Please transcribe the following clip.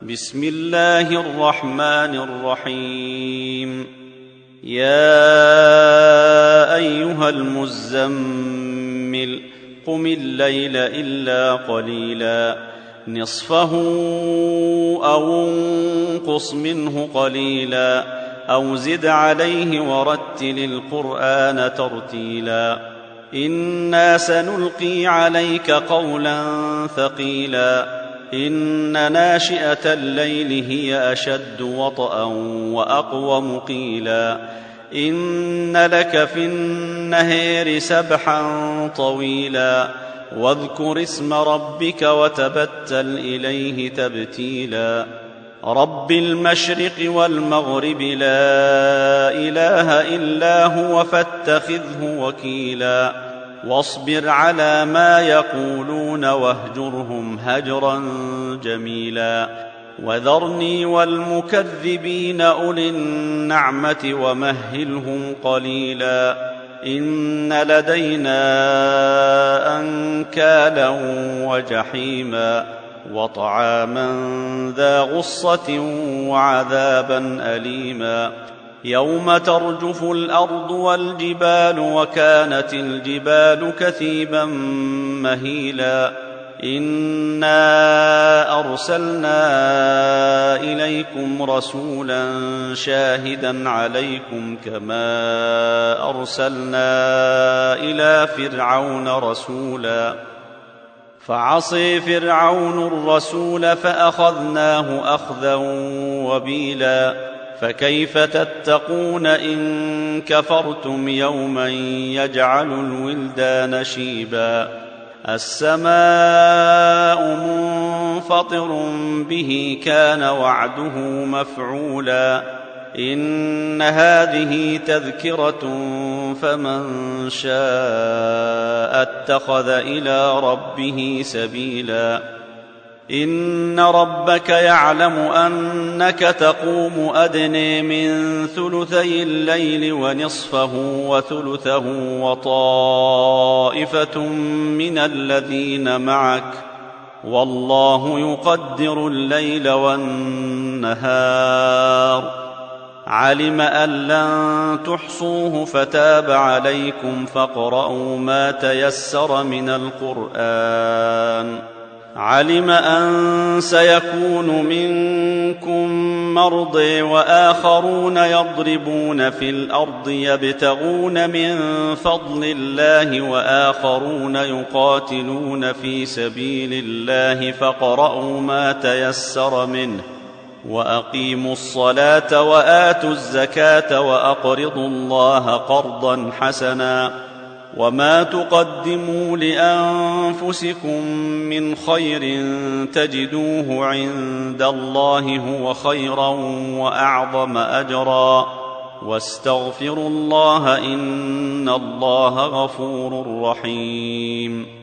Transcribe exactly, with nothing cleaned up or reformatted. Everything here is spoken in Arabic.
بسم الله الرحمن الرحيم. يا أيها المزمل قم الليل إلا قليلا نصفه أو انقص منه قليلا أو زد عليه ورتل القرآن ترتيلا إنا سنلقي عليك قولا ثقيلا إن ناشئة الليل هي أشد وطئا وأقوم قيلا إن لك في النهار سبحا طويلا واذكر اسم ربك وتبتل إليه تبتيلا رب المشرق والمغرب لا إله إلا هو فاتخذه وكيلا واصبر على ما يقولون واهجرهم هجرا جميلا وذرني والمكذبين أولي النعمة ومهلهم قليلا إن لدينا أنكالا وجحيما وطعاما ذا غصة وعذابا أليما يوم ترجف الأرض والجبال وكانت الجبال كثيبا مهيلا إنا أرسلنا إليكم رسولا شاهدا عليكم كما أرسلنا إلى فرعون رسولا فعصي فرعون الرسول فأخذناه أخذا وبيلا فكيف تتقون إن كفرتم يوما يجعل الولدان شيبا السماء منفطر به كان وعده مفعولا إن هذه تذكرة فمن شاء اتخذ إلى ربه سبيلا إن ربك يعلم أنك تقوم أدنى من ثلثي الليل ونصفه وثلثه وطائفة من الذين معك والله يقدر الليل والنهار علم أن لن تحصوه فتاب عليكم فاقرؤوا ما تيسر من القرآن علم أن سيكون منكم مرضى وآخرون يضربون في الأرض يبتغون من فضل الله وآخرون يقاتلون في سبيل الله فاقرؤوا ما تيسر منه وأقيموا الصلاة وآتوا الزكاة وأقرضوا الله قرضا حسنا وما تقدموا لأنفسكم من خير تجدوه عند الله هو خيرا وأعظم أجرا واستغفروا الله إن الله غفور رحيم.